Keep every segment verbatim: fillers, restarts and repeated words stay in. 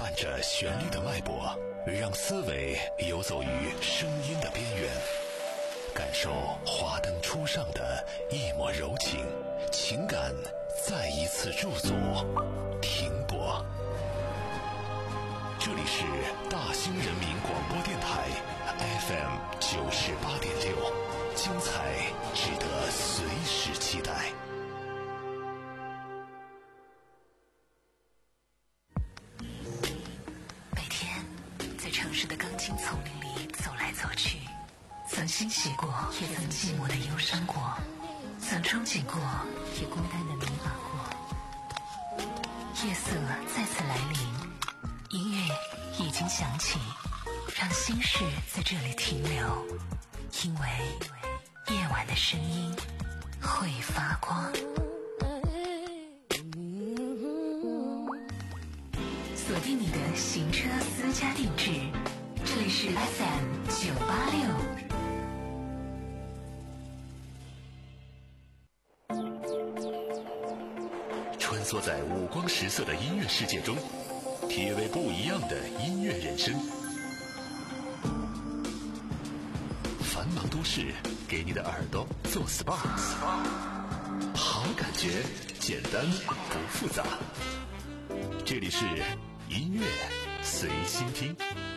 伴着旋律的脉搏，让思维游走于声音的边缘，感受华灯初上的一抹柔情，情感再一次驻足停泊。这里是大兴人民广播电台 F M 九十八点六，精彩值得随时期待。 每天在城市的钢筋丛林里走来走去，曾欣喜过，也曾寂寞的忧伤过，曾憧憬过，也孤单的迷茫过。夜色再次来临，音乐已经响起，让心事在这里停留，因为夜晚的声音会发光。锁定你的行车私家定制，这里是 F M 九八六。 穿梭在五光十色的音乐世界中，体味不一样的音乐人生。繁忙都市给你的耳朵做 S P A， 好感觉简单不复杂。这里是音乐随心听。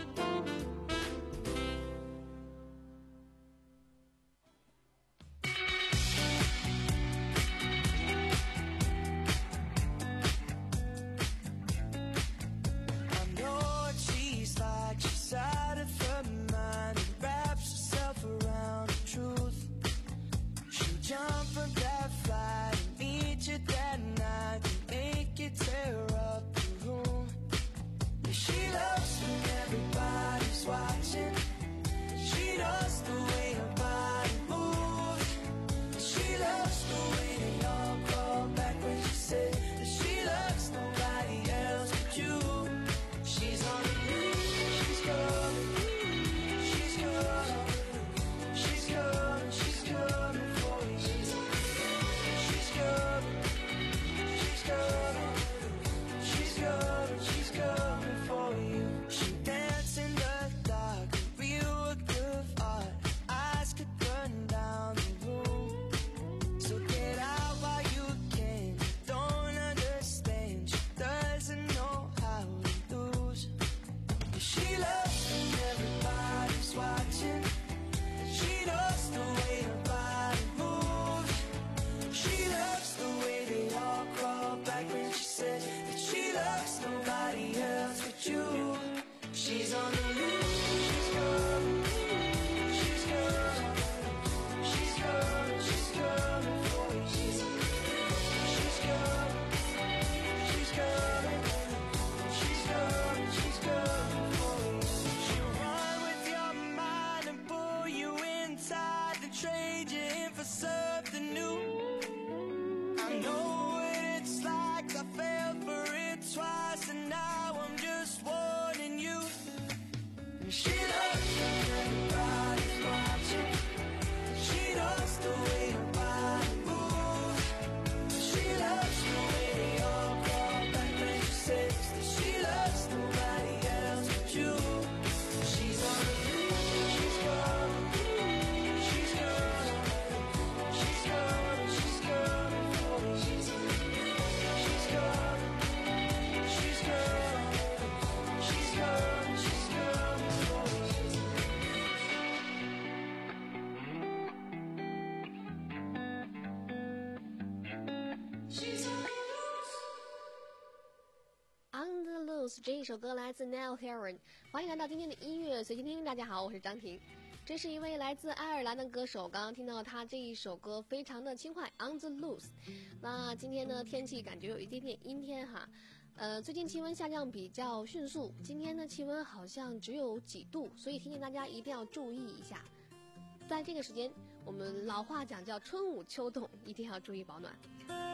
这一首歌来自 Niall Horan， 欢迎来到今天的音乐随心听。大家好，我是张婷。这是一位来自爱尔兰的歌手，刚刚听到他这一首歌非常的轻快 On the Loose。 那今天呢，天气感觉有一点点阴天哈，呃，最近气温下降比较迅速，今天的气温好像只有几度，所以提醒大家一定要注意一下。在这个时间，我们老话讲叫春捂秋冻，一定要注意保暖。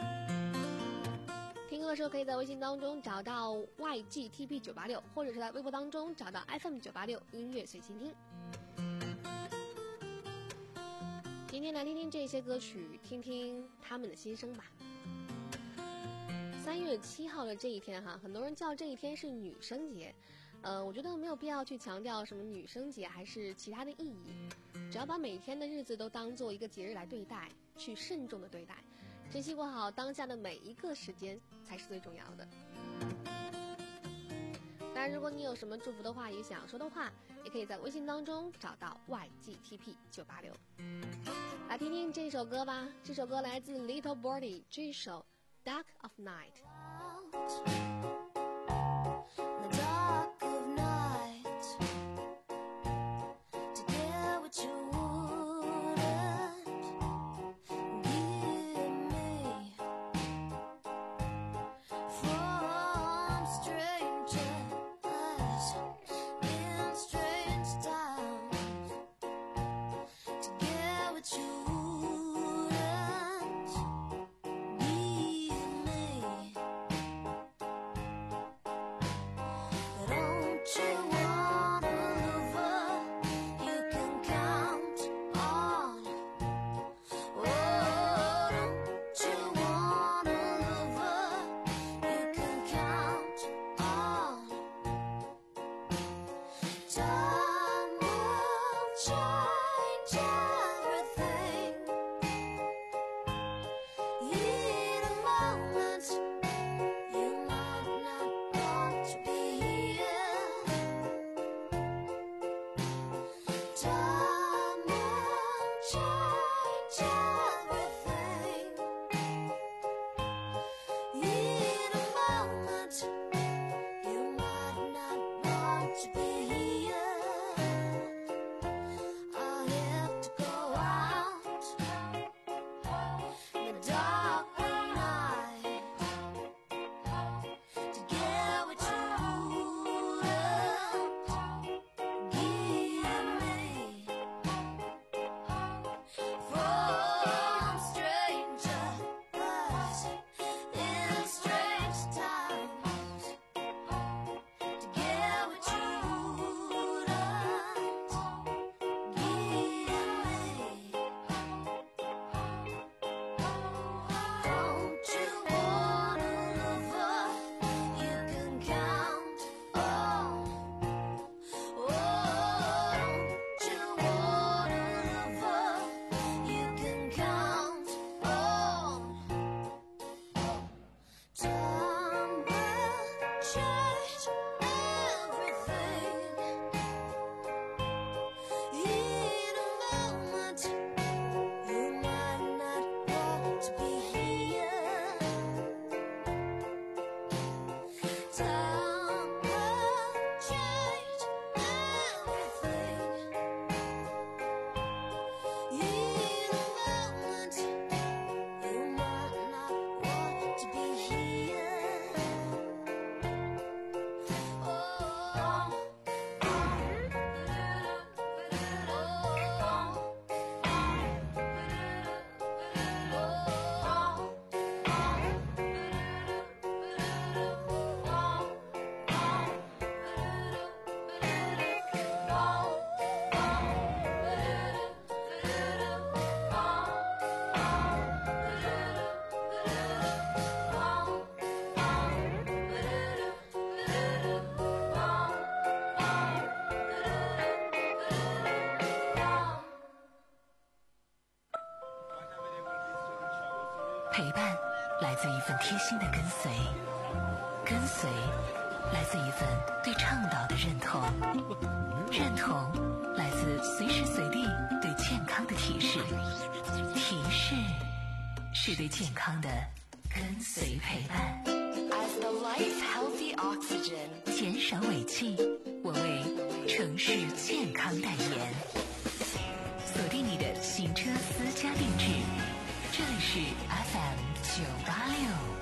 听歌的时候可以在微信当中找到 Y G T B 九八六， 或者是在微博当中找到 F M 九八六 音乐随心听。今天来听听这些歌曲，听听他们的心声吧。三月月七号的这一天哈，很多人叫这一天是女生节，呃，我觉得没有必要去强调什么女生节还是其他的意义，只要把每天的日子都当做一个节日来对待，去慎重的对待，珍惜过好当下的每一个时间才是最重要的。当然，如果你有什么祝福的话语想说的话，也可以在微信当中找到 Y G T P 九八六。来听听这首歌吧，这首歌来自 Little Birdie， 这一首 Dark of Night。 陪伴来自一份贴心的跟随，跟随来自一份对倡导的认同，认同来自随时随地对健康的提示，提示是对健康的跟随陪伴。As the life healthy oxygen， 减少尾气，我为城市健康代言。锁定你的行车私家定制，这里是 F M 九八六。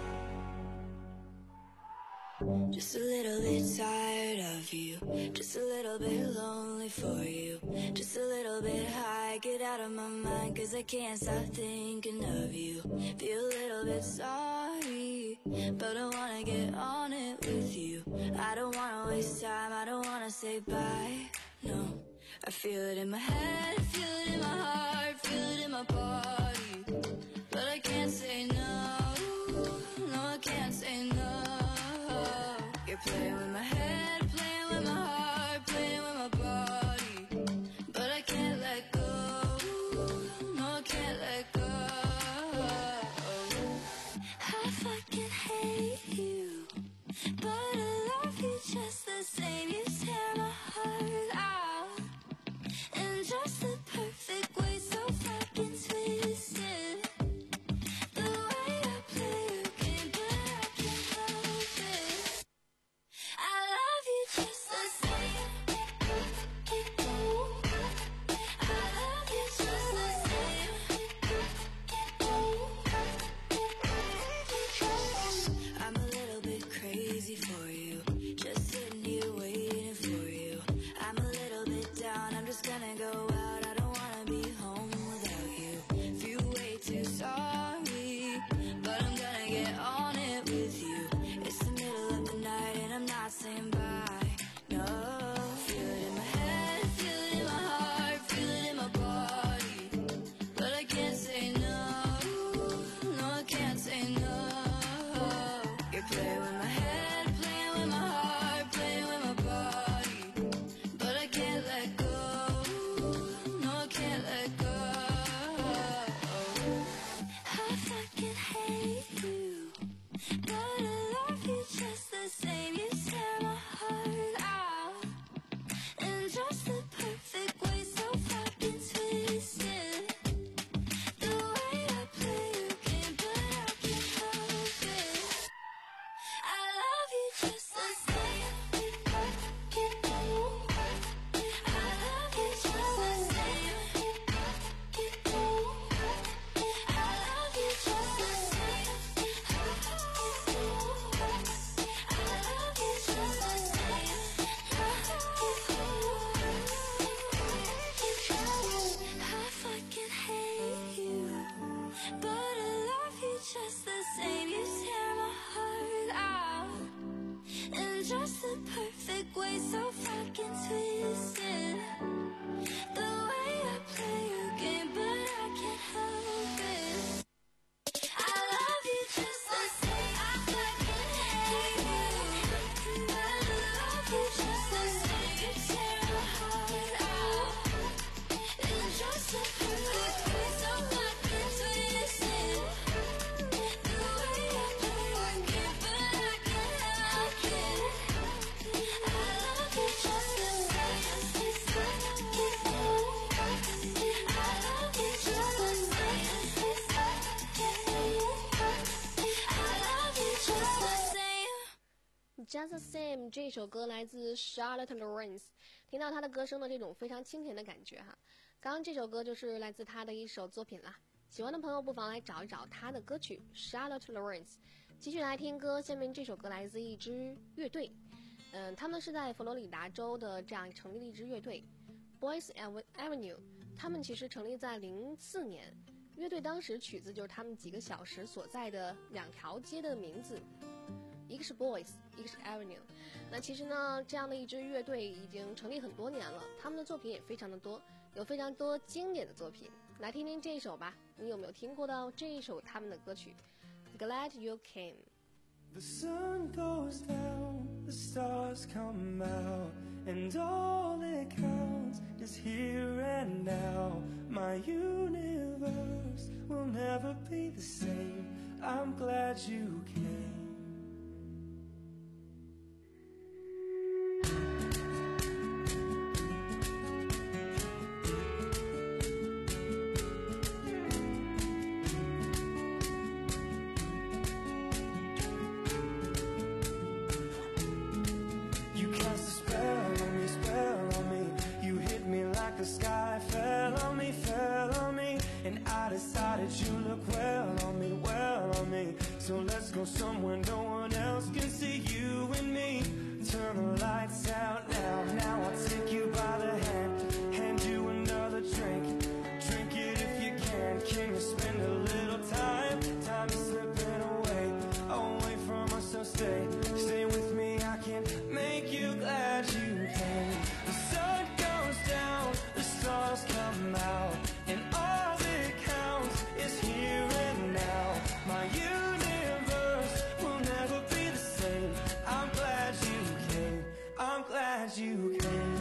Just a little bit tired of you, just a little bit lonely for you, just a little bit high, get out of my mind, cause I can't stop thinking of you. Feel a little bit sorry, but I wanna get on it with you. I don't wanna waste time, I don't wanna say bye, no. I feel it in my head, feel it in my heart, feel it in my body, but I can't say no, no I can't say no. same. You tear my heart out in just the perfect way, so fucking twisted. The way I play your game, but I can't help it. I love you just the same. I fucking hate you. I love you just the same. You tear my heart out in just the perfect way, so fucking twisted. The way I play your game, but I can't help it. I love you just the same. I love you just the Just the Same 这首歌来自 Charlotte Lawrence， 听到她的歌声的这种非常清甜的感觉哈。刚刚这首歌就是来自她的一首作品啦，喜欢的朋友不妨来找一找她的歌曲 Charlotte Lawrence。继续来听歌，下面这首歌来自一支乐队，嗯，他们是在佛罗里达州的这样成立的一支乐队 Boys Avenue， 他们其实成立在零四年，乐队当时取自就是他们几个小时所在的两条街的名字。一个是 Boys， 一个是 Avenue。 那其实呢，这样的一支乐队已经成立很多年了，他们的作品也非常的多，有非常多经典的作品。来听听这一首吧，你有没有听过到这一首他们的歌曲 Glad You Came。 The sun goes down, the stars come out, and all that counts is here and now. My universe will never be the same. I'm glad you came. The sky fell on me, fell on me, and I decided you look well on me, well on me. So let's go somewhere no one else can see you and me. Turn the lights out now, now I'll take you by the hand, hand you another drink, drink it if you can. Can you spend a little time, time is slipping away, away from us, so stay, stay with me. I can make you glad you came. The sun goes down, the stars come out, and all that counts is here and now. My universe will never be the same. I'm glad you came, I'm glad you came.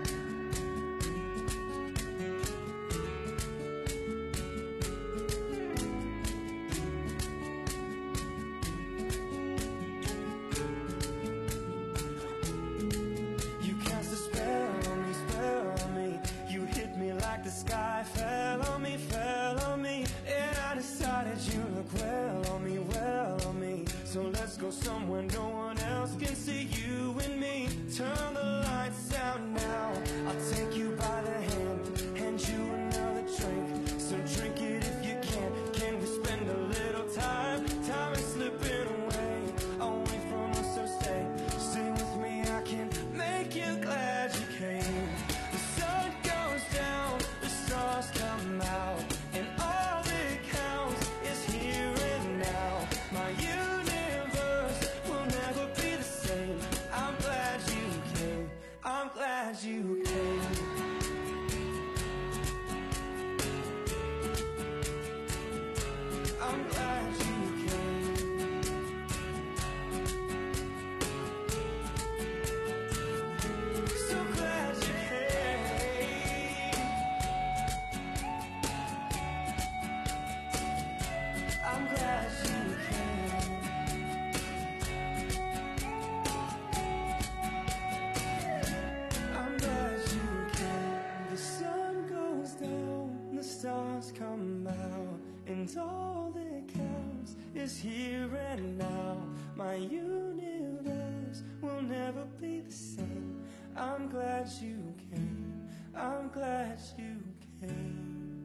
You cast a spell on me, spell on me. You hit me like the sky fell on me, fell on me. And I decided you look well on me, well on me. So let's go somewhere no one else can see you and me. Turn the lights out now, I'll take you by the hand, hand you another drink, so drink it if you can. Can we spend a little time, time is slipping away, away from us, so stay, stay with me. I can make you glad you came. The sun goes down, the stars come out, and all that counts is here and now. My universe will never be the same. I'm glad you came, I'm glad you came. I'm glad you came. So glad you came. I'm glad you came. I'm glad you came. The sun goes down, the stars come out, and all that counts is here and now. My universe will never be the same. I'm glad you came, I'm glad you came.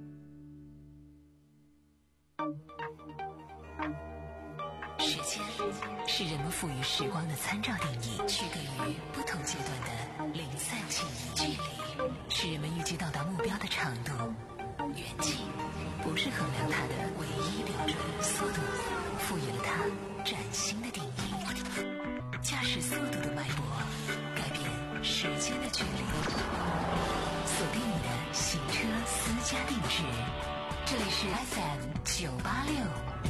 时间是人们赋予时光的参照定义，区隔于不同阶段的零散记忆距离，是人们预计到达目标的长度。 远近不是衡量它的唯一标准，速度赋予了它崭新的定义。驾驶速度的脉搏，改变时间的距离。锁定你的行车私家定制，这里是 F M 九八六。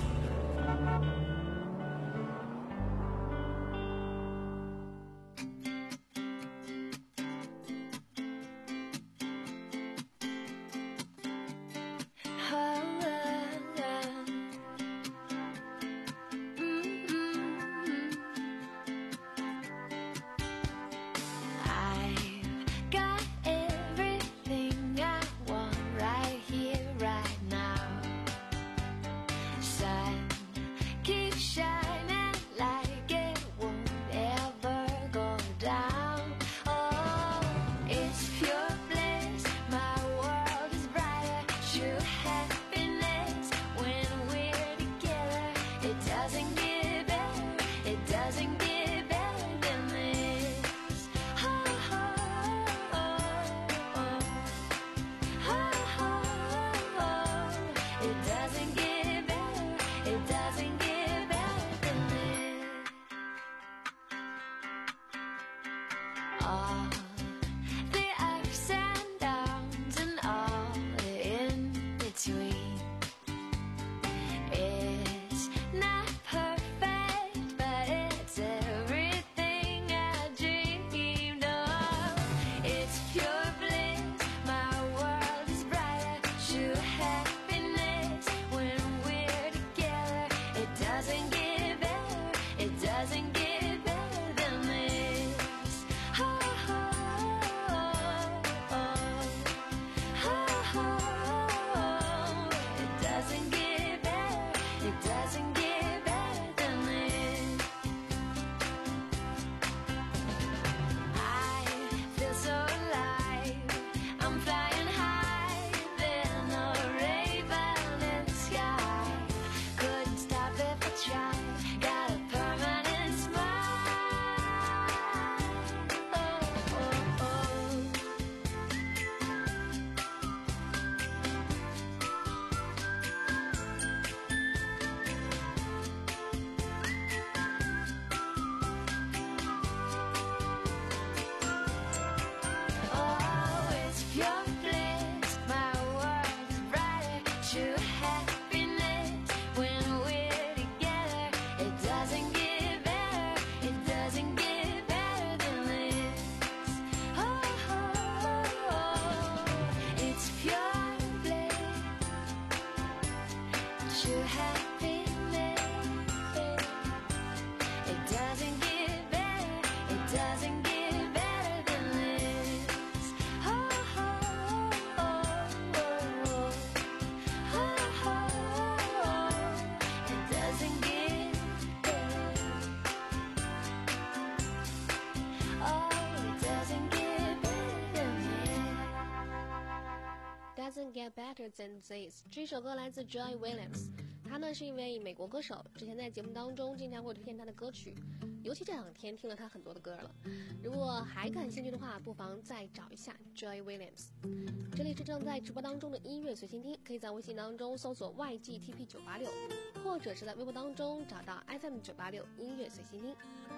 Doesn't Get Better Than This 这首歌来自 Joy Williams， 他呢是一位美国歌手，之前在节目当中经常会推荐他的歌曲，尤其这两天听了他很多的歌了。如果还感兴趣的话，不妨再找一下 Joy Williams。 这里是正在直播当中的音乐随心听，可以在微信当中搜索 Y G T P 九八六， 或者是在微博当中找到 F M 九八六音乐随心听。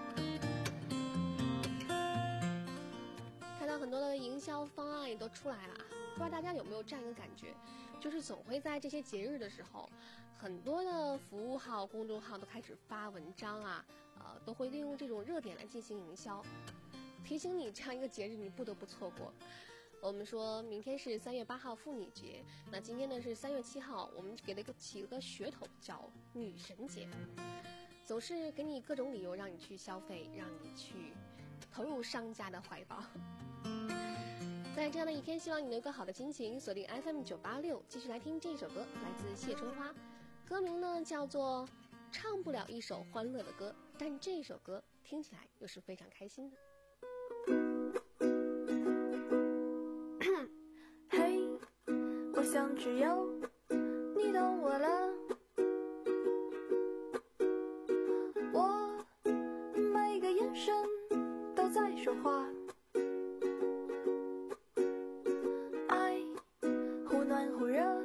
看到很多的营销方案也都出来了，不知道大家有没有这样一个感觉，就是总会在这些节日的时候，很多的服务号、公众号都开始发文章啊，呃，都会利用这种热点来进行营销，提醒你这样一个节日你不得不错过。我们说明天是三月八号妇女节，那今天呢是三月七号，我们给了一个起了个噱头叫女神节，总是给你各种理由让你去消费，让你去投入商家的怀抱。在这样的一天，希望你能有个好的心情，锁定 F M 九八六，继续来听这首歌，来自谢春花，歌名呢叫做唱不了一首欢乐的歌，但这首歌听起来又是非常开心的。 嘿，我想只有你懂我了，我每个眼神都在说话，爱忽暖忽热，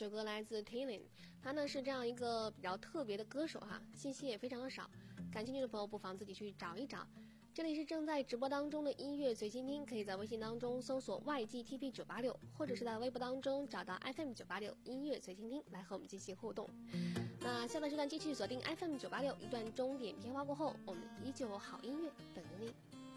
首歌来自 Taylin， 他呢是这样一个比较特别的歌手哈，信息也非常的少，感兴趣的朋友不妨自己去找一找。这里是正在直播当中的音乐随心听，可以在微信当中搜索 Y G T P 九八六， 或者是在微博当中找到 F M 九八六 音乐随心听来和我们进行互动。那下段时段继续锁定 F M 九八六， 一段钟点片花过后，我们依旧好音乐等着你。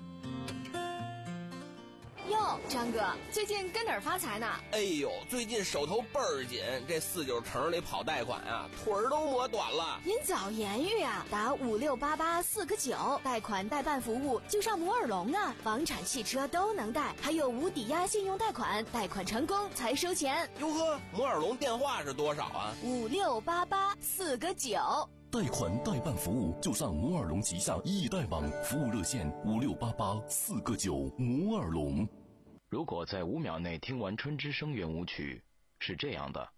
哟，张哥，最近跟哪儿发财呢？ 哎呦，最近手头倍儿紧，这四九城里跑贷款啊，腿儿都磨短了。 您早言语啊，打五六八八四个九，贷款代办服务就上摩尔龙啊，房产、汽车都能贷，还有无抵押信用贷款，贷款成功才收钱。 哟呵，摩尔龙电话是多少啊？ 五六八八四个九。 贷款代办服务就上摩尔龙旗下易贷网，服务热线五六八八四个九。摩尔龙。 如果在五秒内听完春之声圆舞曲，是这样的；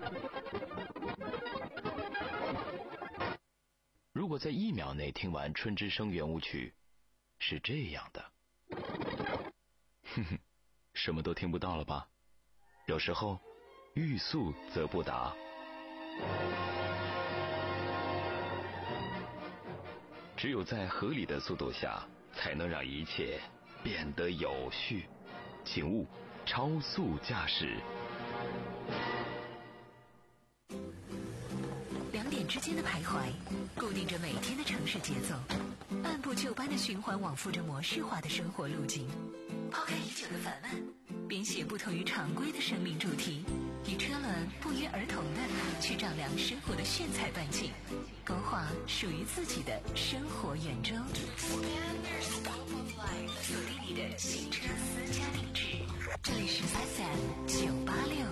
如果在一秒内听完春之声圆舞曲，是这样的。哼哼，什么都听不到了吧？有时候，欲速则不达。只有在合理的速度下，才能让一切变得有序。请勿超速驾驶。 两点之间的徘徊，固定着每天的城市节奏，按部就班的循环往复着模式化的生活路径。抛开已久的烦闷，编写不同于常规的生命主题，与车轮不约而同的去丈量生活的炫彩半径，勾画属于自己的生活圆周。锁定你的新车私家定制，这里是 F M 九八六。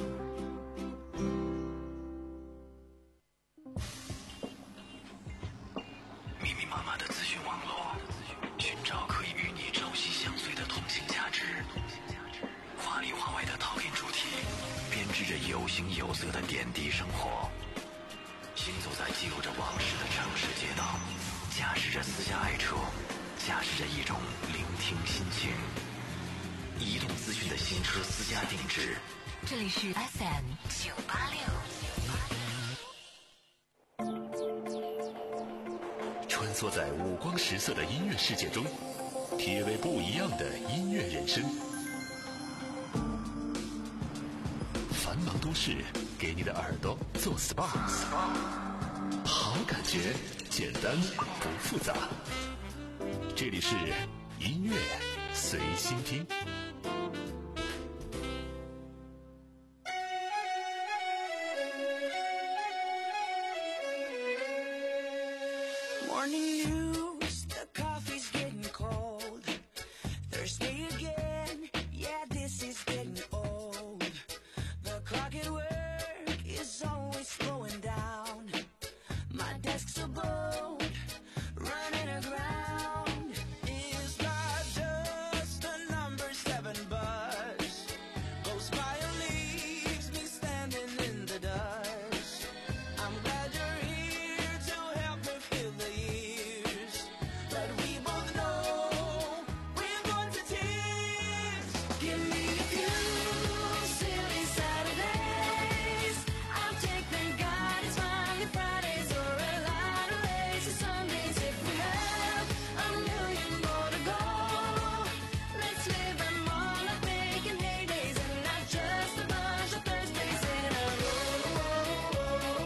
密密麻麻的资讯网络，寻找可以与你朝夕相随的通信价值。华里华外的讨厌主题，编织着有形有色的点滴生活。行走在记录着往事的城市街道，驾驶着私家爱车，驾驶着一种聆听心情。移动资讯的新车私家定制， 这里是 F M 九八六。 穿梭在五光十色的音乐世界中，体味不一样的音乐人生。繁忙都市给你的耳朵做 S P A， 好感觉，简单不复杂。这里是音乐随心听。 Morning news, the coffee's getting cold. Thursday again, yeah, this is getting old. The clock at work is always slowing down. My desk's so bold, running aground. Is not just a number seven buzz. Goes by and leaves me standing in the dust. I'm glad you're here to help me fill the years. But we both know we're going to tears. Give me a few silly Saturdays. I'll take thank God it's Monday, Fridays, or a lot of lazy Sundays. If we have a million more to go, let's live them all up making heydays, and not just a bunch of Thursdays in a row.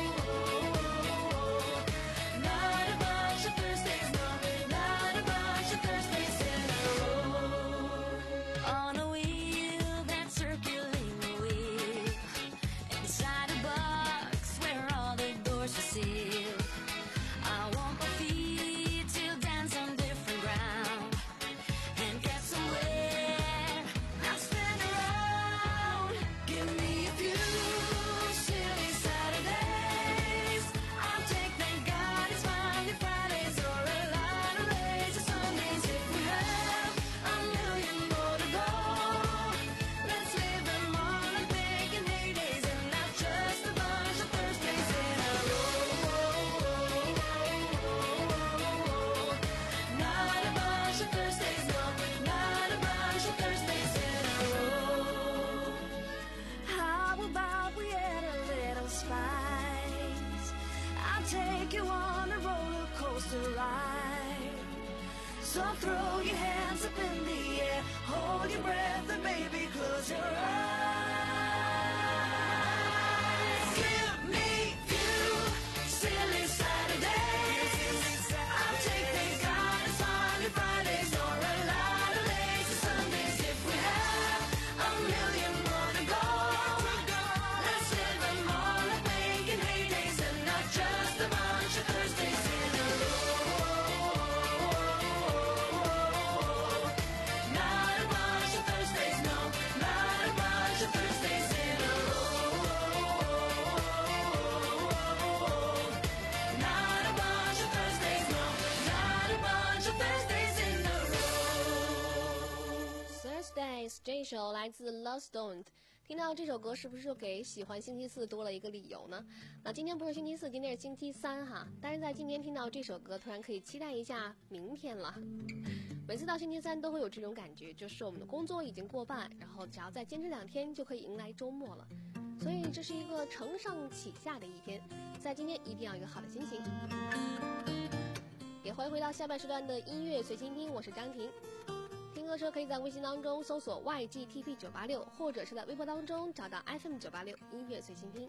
Not a bunch of Thursdays, no, not a bunch of Thursdays in a row. On a wheel that's circulating the wheel, inside a box where all the doors are sealed. I want my feet to dance on different ground and get somewhere, not stand around. Give me a few silly Saturdays. I'll take thank God it's Monday, Fridays, or a lot of lazy Sundays. If we have a million more to go, let's live them all like making heydays, and not just a bunch of Thursdays in a row. take you on a roller coaster ride. So throw your hands up in the air, hold your breath and maybe close your eyes. Give me you, silly Saturdays. I'll take things kind of Sunday, Fridays, or a lot of lazy Sundays. If we have a million more to go, let's live them all like making heydays and not just a bunch of Thursdays in a row. Not a bunch of Thursdays, no, not a bunch of Thursdays in a row. Not a bunch of Thursdays, no, not a bunch of Thursdays in a row. Thursdays 这一首来自 Love Stone， 听到这首歌是不是就给喜欢星期四多了一个理由呢？那今天不是星期四，今天是星期三哈，但是在今天听到这首歌，突然可以期待一下明天了。每次到星期三都会有这种感觉，就是我们的工作已经过半，然后只要再坚持两天就可以迎来周末了。所以这是一个承上启下的一天，在今天一定要有一个好的心情。也欢迎回到下半时段的音乐随心听，我是张婷。听歌车可以在微信当中搜索 Y G T P 九八六， 或者是在微博当中找到 F M 九八六音乐随心听。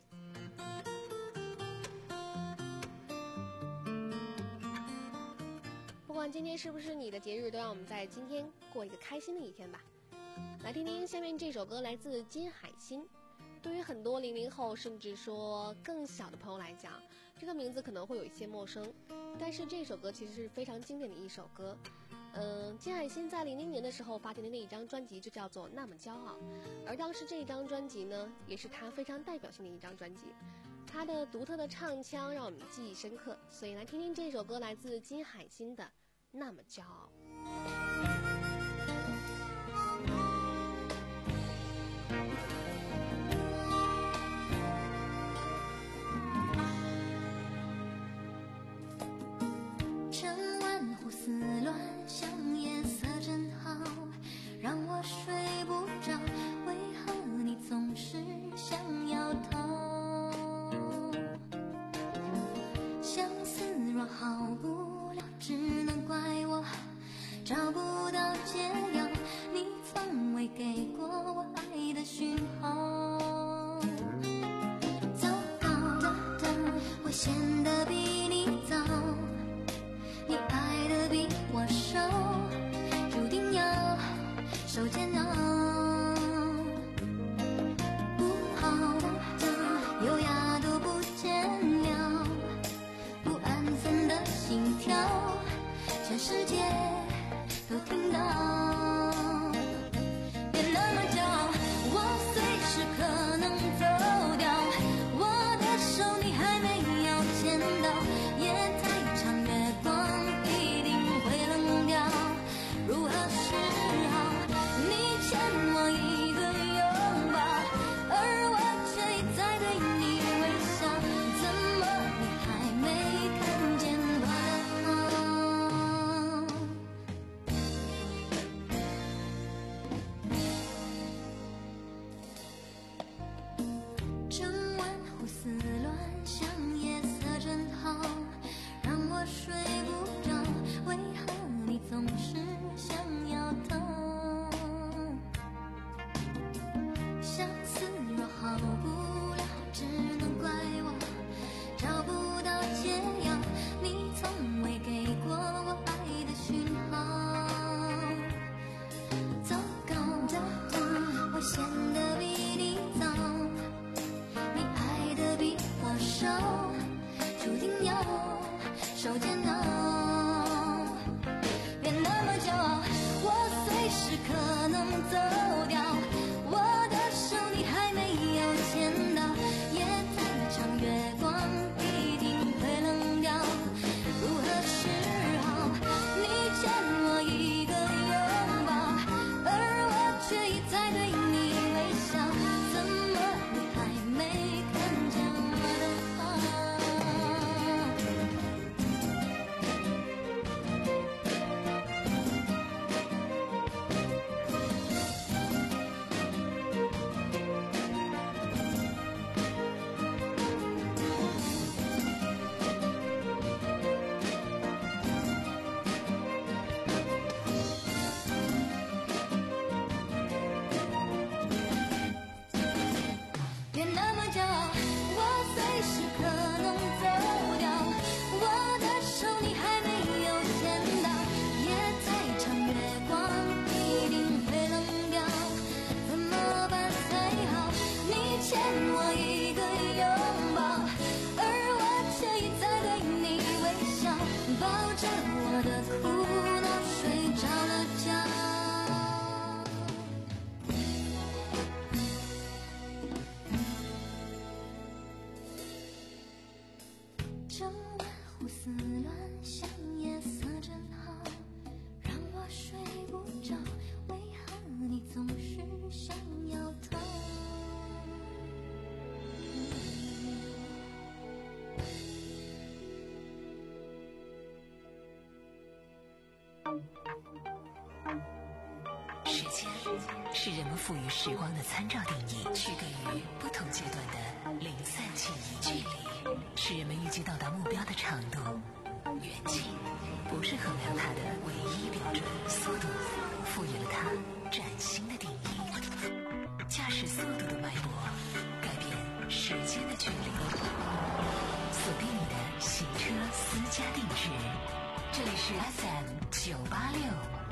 不管今天是不是你的节日，都让我们在今天过一个开心的一天吧。来听听下面这首歌，来自金海心。对于很多零零后甚至说更小的朋友来讲，这个名字可能会有一些陌生，但是这首歌其实是非常经典的一首歌。嗯，金海心在零零年的时候发行的那一张专辑就叫做《那么骄傲》，而当时这一张专辑呢，也是他非常代表性的一张专辑。他的独特的唱腔让我们记忆深刻，所以来听听这首歌，来自金海心的《那么骄傲》。 趁晚湖丝乱，像夜色真好，让我睡不着。为何你总是想要逃？相思若好不了，只能怪我找不到解药。你从未给过我爱的讯号。糟糕的，我显得比你早。你爱的比我少，注定要受煎熬。不好的，优雅都不见了，不安分的心跳，全世界都听到。别那么骄傲，我随时可能走掉，我的手你还没有牵到，夜太长，月光一定会冷掉。如何是好？你欠我一个拥抱，而我却一再对你微笑，怎么你还没看见我的好？ 胡思乱想，夜色真好，让我睡不着。为何你总是想要逃？ 时间是人们赋予时光的参照定义，区隔于不同阶段的零散记忆。距离是人们预计到达目标的长度，远近不是衡量它的唯一标准。速度赋予了它崭新的定义，驾驶速度的脉搏改变时间的距离。锁定你的行车私家定制，这里是 F M 九八六。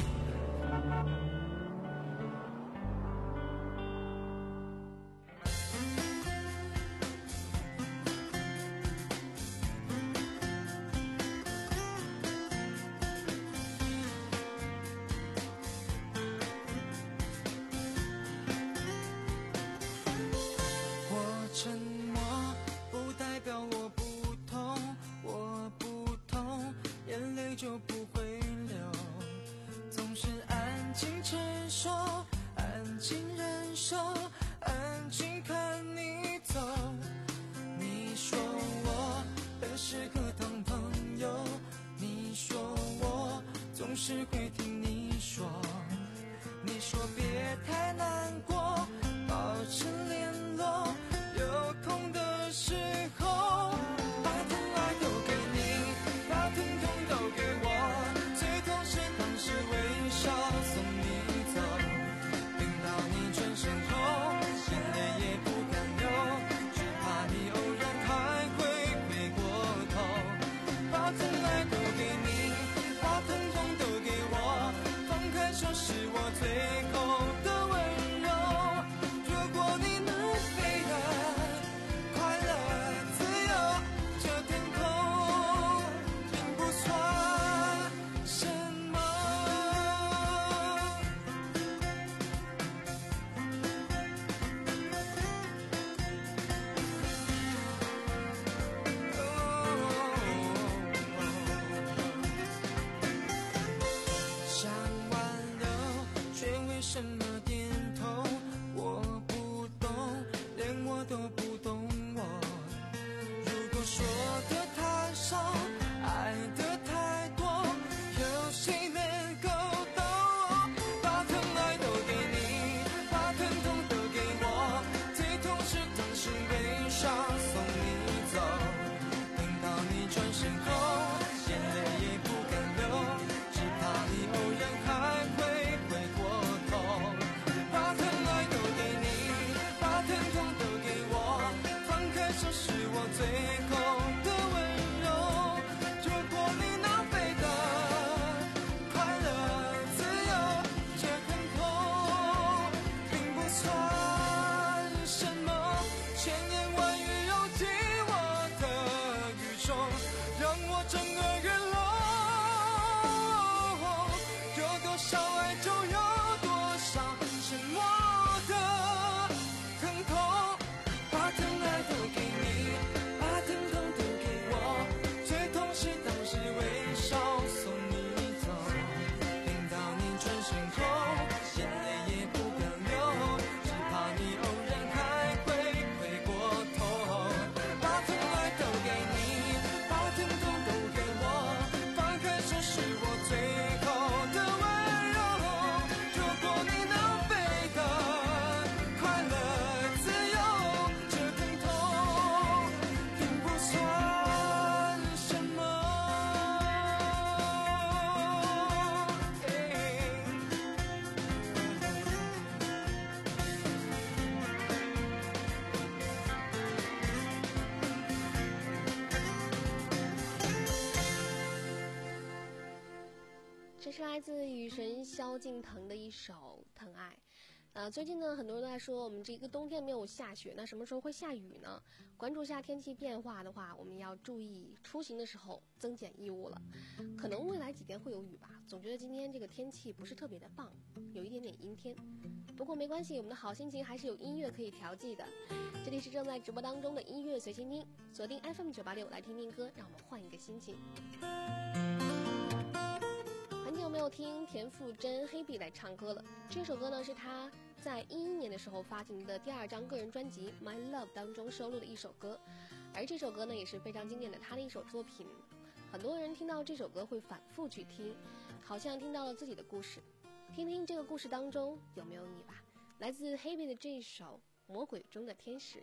是会听你说，你说别太难过，保持联络，有空的时候把疼爱都给你，把疼痛都给我，最痛是当时微笑送你走，等到你转身后，眼泪也不敢流，只怕你偶然还会回过头，把疼爱都给你，把疼痛就是我最后的温柔。如果你能飞得快乐自由，这天空并不算什么。想什么点头，我不懂，连我都不懂我。如果说的太少，爱的太多，有谁能够懂？把疼爱都给你，把疼痛都给我，最痛是当时微笑送你走，等到你转身后，眼泪也不敢流，只怕你偶然还会回过头。把疼爱都给你，把疼痛都给我，放开手是我最后的温柔。如果你能飞得快乐自由，这疼痛并不算什么。千言万语揉进我的语中，让我整个人落。有多少爱就有多少沉默的疼痛，把疼爱都给你，把疼痛都给我，最痛是当时微笑送你走，等到你转身后，眼泪也不敢流，只怕你偶然还会回过头。把疼爱都给你，把疼痛都给我，放开手是我最后的温柔。如果你能飞得快乐自由，这疼痛并不算什么。 这是来自雨神萧敬腾的一首《疼爱》。 呃，最近呢，很多人都在说我们这个冬天没有下雪，那什么时候会下雨呢？关注一下天气变化的话，我们要注意出行的时候增减衣物了。可能未来几天会有雨吧，总觉得今天这个天气不是特别的棒，有一点点阴天。不过没关系，我们的好心情还是有音乐可以调剂的。这里是正在直播当中的音乐随心听，锁定 F M 九八六来听听歌，让我们换一个心情。很久没有听田馥甄黑笔来唱歌了，这首歌呢是他在一一年的时候发行的第二张个人专辑 My Love 当中收录的一首歌，而这首歌呢也是非常经典的他的一首作品。很多人听到这首歌会反复去听，好像听到了自己的故事，听听这个故事当中有没有你吧。来自黑笔的这一首《魔鬼中的天使》。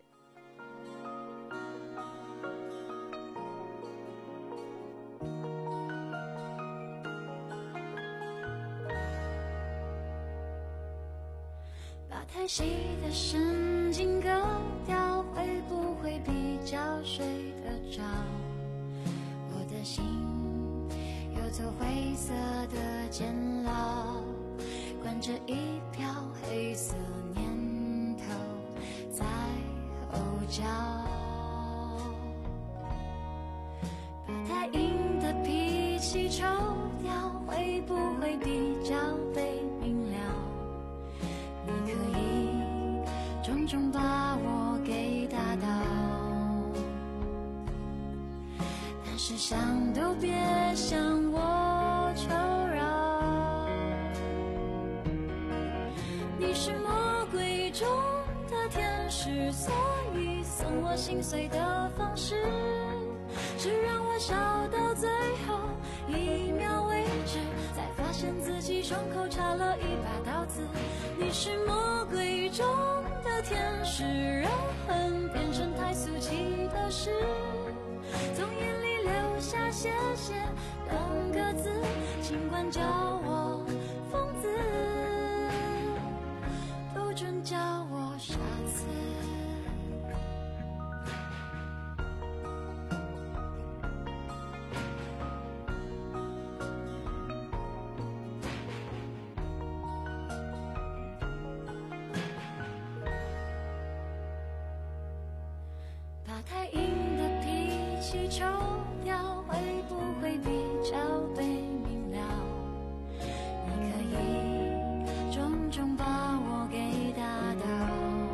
把太细的神经割掉，会不会比较睡得着？我的心有座灰色的监牢，关着一瓢黑色念头在吼叫。把太硬的脾气抽掉，会不会比较被明了？你可以重重把我给打倒，但是想都别向我求饶。你是魔鬼中的天使，所以送我心碎的方式是让我笑到最后一秒为止，才发现自己胸口插了一把刀子。你是魔鬼中的天使，让恨变成太俗气的事，从眼里流下谢谢两个字，尽管叫我疯子，不准叫我傻子。把太硬的脾气抽掉，会不会比较被明了？你可以重重把我给打倒，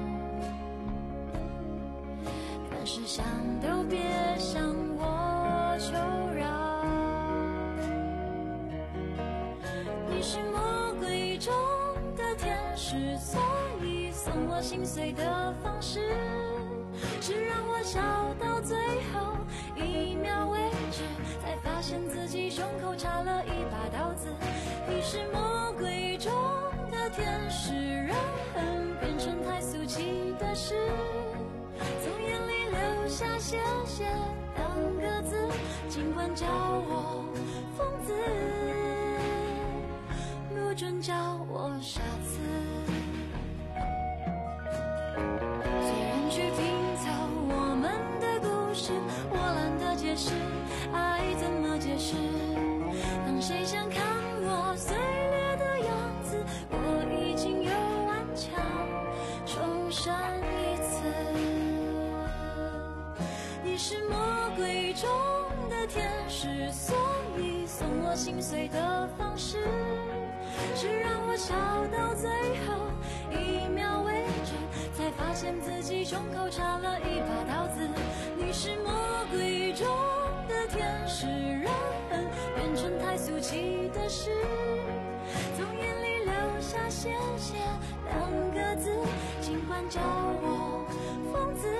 但是想都别向我求饶。你是魔鬼中的天使，所以送我心碎的方式是让我笑到最后一秒为止，才发现自己胸口插了一把刀子。你是魔鬼中的天使，让恨变成太俗气的事，从眼里流下谢谢两个字，尽管叫我疯子，不准叫我傻子。虽然去拼凑我们的故事，我懒得解释爱怎么解释。当谁想看我碎裂的样子，我已经有顽强重生一次。你是魔鬼中的天使，所以送我心碎的方式是让我笑到最后一秒为止，才发现自己胸口插了一把刀子。你是魔鬼中的天使，让恨变成太俗气的事，从眼里流下谢谢两个字，尽管叫我疯子，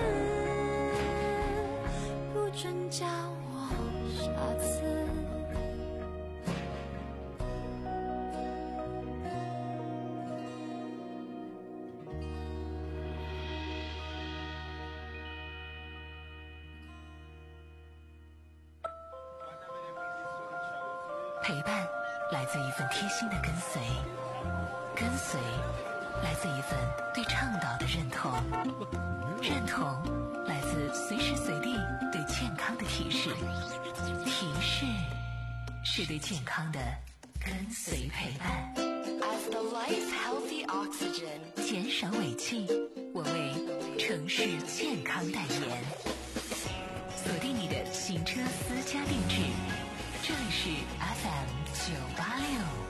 不准叫我傻子。 陪伴来自一份贴心的跟随，跟随来自一份对倡导的认同，认同来自随时随地对健康的提示，提示是对健康的跟随陪伴。 As the life's healthy oxygen， 减少尾气，我为城市健康代言。锁定你的行车私家定制，这里是 F M 九八六。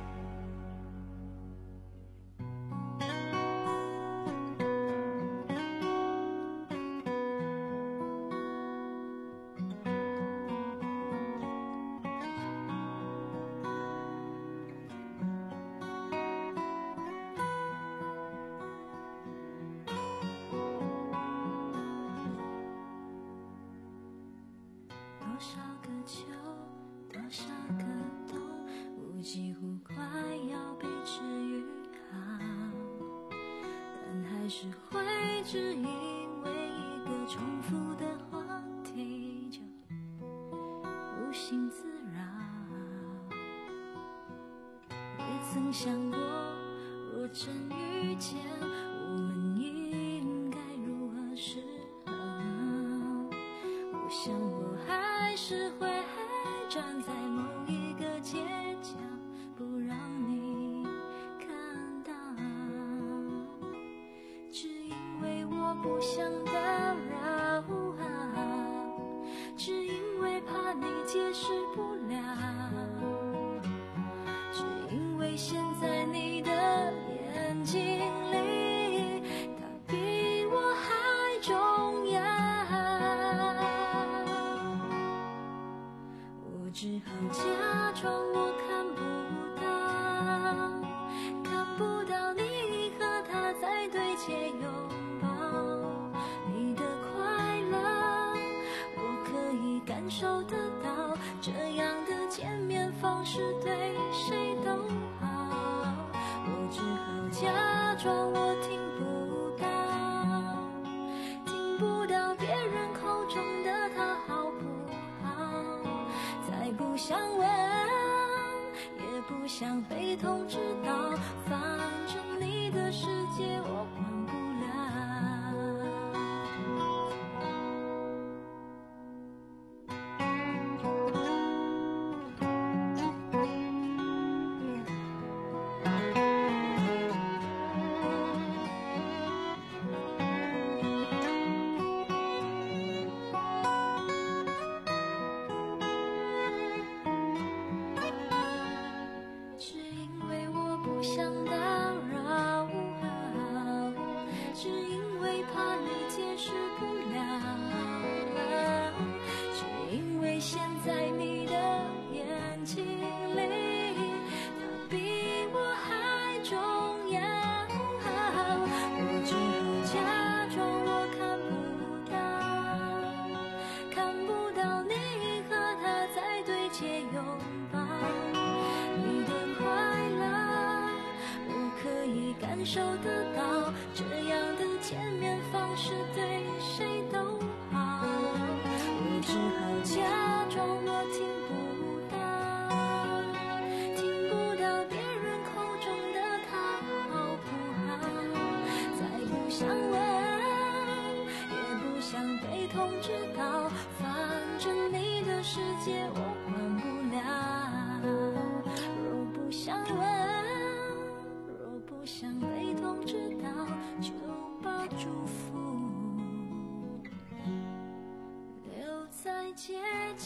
多少个秋，多少个冬，我几乎快要被治愈好，但还是会只因为一个重复的话题就无心自扰。也曾想过，若真遇见，我们应该如何是好？我想我还是会站在某一个街角，不让你看到，只因为我不想打扰，只因为怕你解释不了，只因为现在你的眼睛里，它比我还重要。我只好假装我看不到，看不到你和他在对街拥抱，你的快乐我可以感受得到，这样的见面方式对谁都好。我只好假装我听不到，听不到别人口中的他好不好，再不想问，也不想被通知到，反正你的世界我管不只因为我不想打扰，只因为怕你解释不了，只因为现在你的眼睛里，它比我还重要。我只好假装我看不到，看不到你和他在对街拥抱，你的快乐我可以感受得到，这样的见面方式对谁都好。我只好假装我听不到，听不到别人口中的他好不好，再不想问，也不想被通知到，反正你的世界我管不了。若不想问，若不想被通知到，就把祝福留在街角。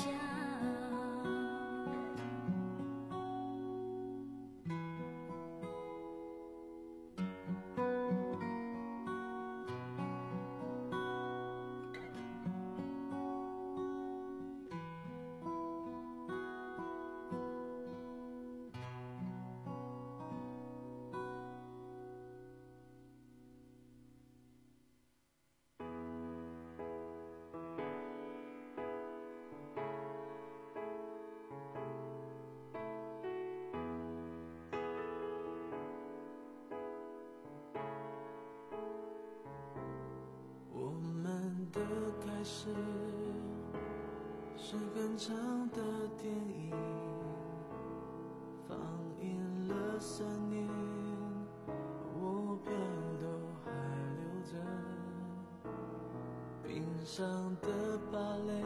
我们的开始是很长的电影，放映了三年，我票都还留着，冰上的芭蕾，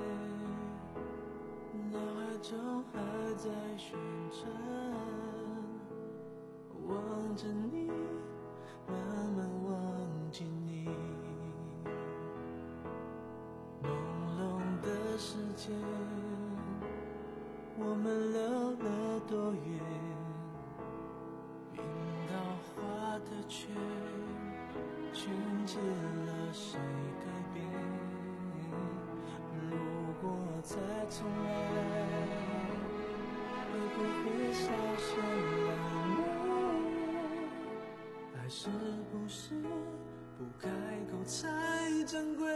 脑海中还在旋转，我望着你，慢慢忘记你。朦胧的时间，我们溜了多远？冰刀划的圈，圈起了谁改变？如果再重来，会不会少些难为？爱是不是不开口才珍贵？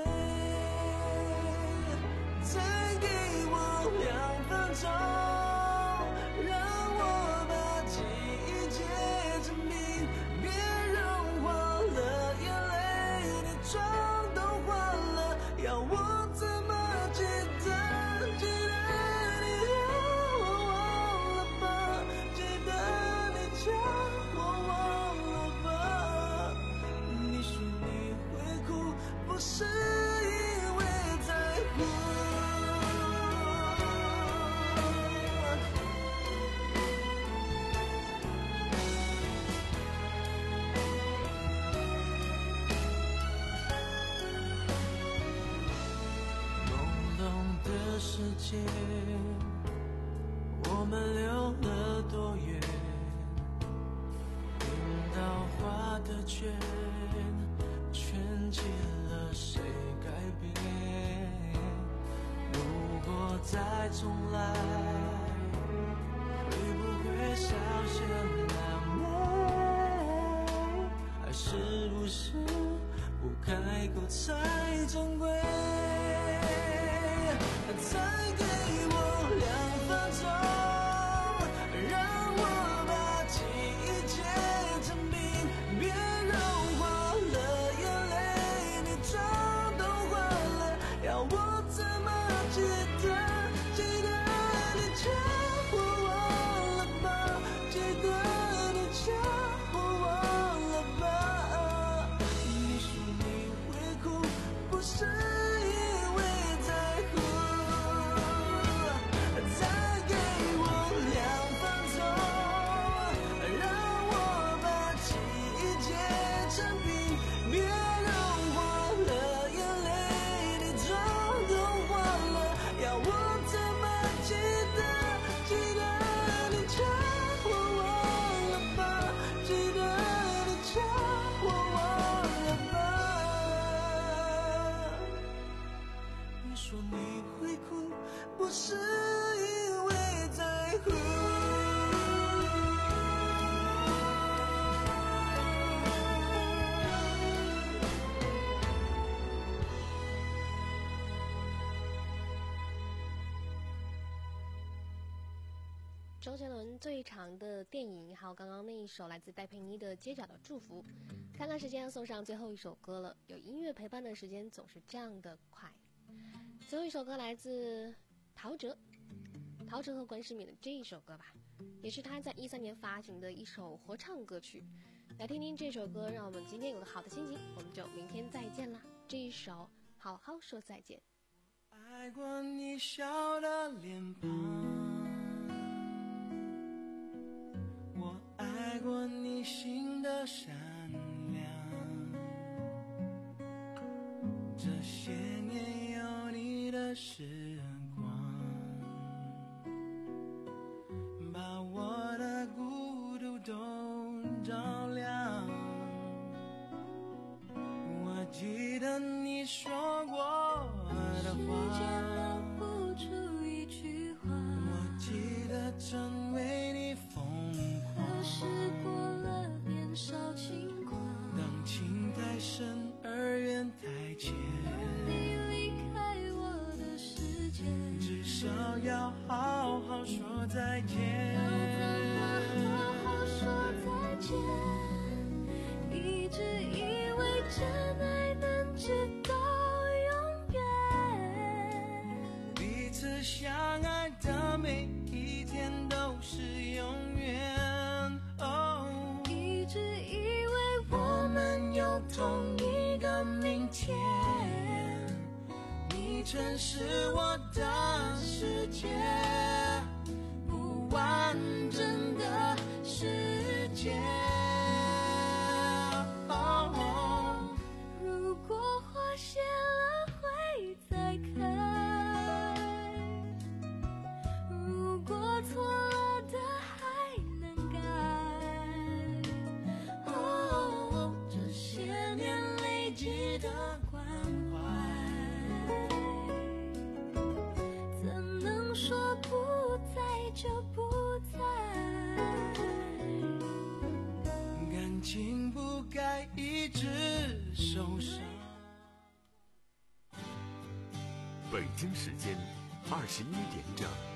再给我两分钟，让我把记忆结成冰，别融化了眼泪，你妆都花了，要我怎么记得？记得你让我忘了吧，记得你叫我忘了吧。你说你会哭，不是因为在乎。世界，我们溜了多远？冰刀划的圈，圈起了谁改变？如果再重来，会不会少些难为？还是不是不开口才珍贵？再给我两分钟，让我把记忆结成冰，别融化了眼泪，你妆都花了，要我怎么记得？记得你叫我忘了吧，记得你叫我忘了吧。你说你会哭，不是因为在乎。说你会哭，不是因为在乎。 周杰伦最长的电影，还有刚刚那一首来自戴佩妮的《街角的祝福》。看看时间，送上最后一首歌了。有音乐陪伴的时间总是这样的快。最后一首歌来自陶喆，陶喆和关诗敏的这一首歌吧，也是他在一三年发行的一首合唱歌曲。来听听这首歌，让我们今天有个好的心情，我们就明天再见啦。这一首《好好说再见》。 爱过你笑的脸庞，我爱过你心的善良，这些年有你的时光，把我的孤独都照亮。我记得你说过的话， 不出一句话， 我记得真为你疯狂。 可是过了年少轻狂， 当情太深而缘太浅， 你离开我的世界， 至少要好好说再见。 要怎么好好说再见？一直以为真爱能直到永远， 彼此相爱的每一天都是永远。哦， 一直以为我们有同一个明天， 你曾是我的世界，不完整的世界。 京时间二十一点整。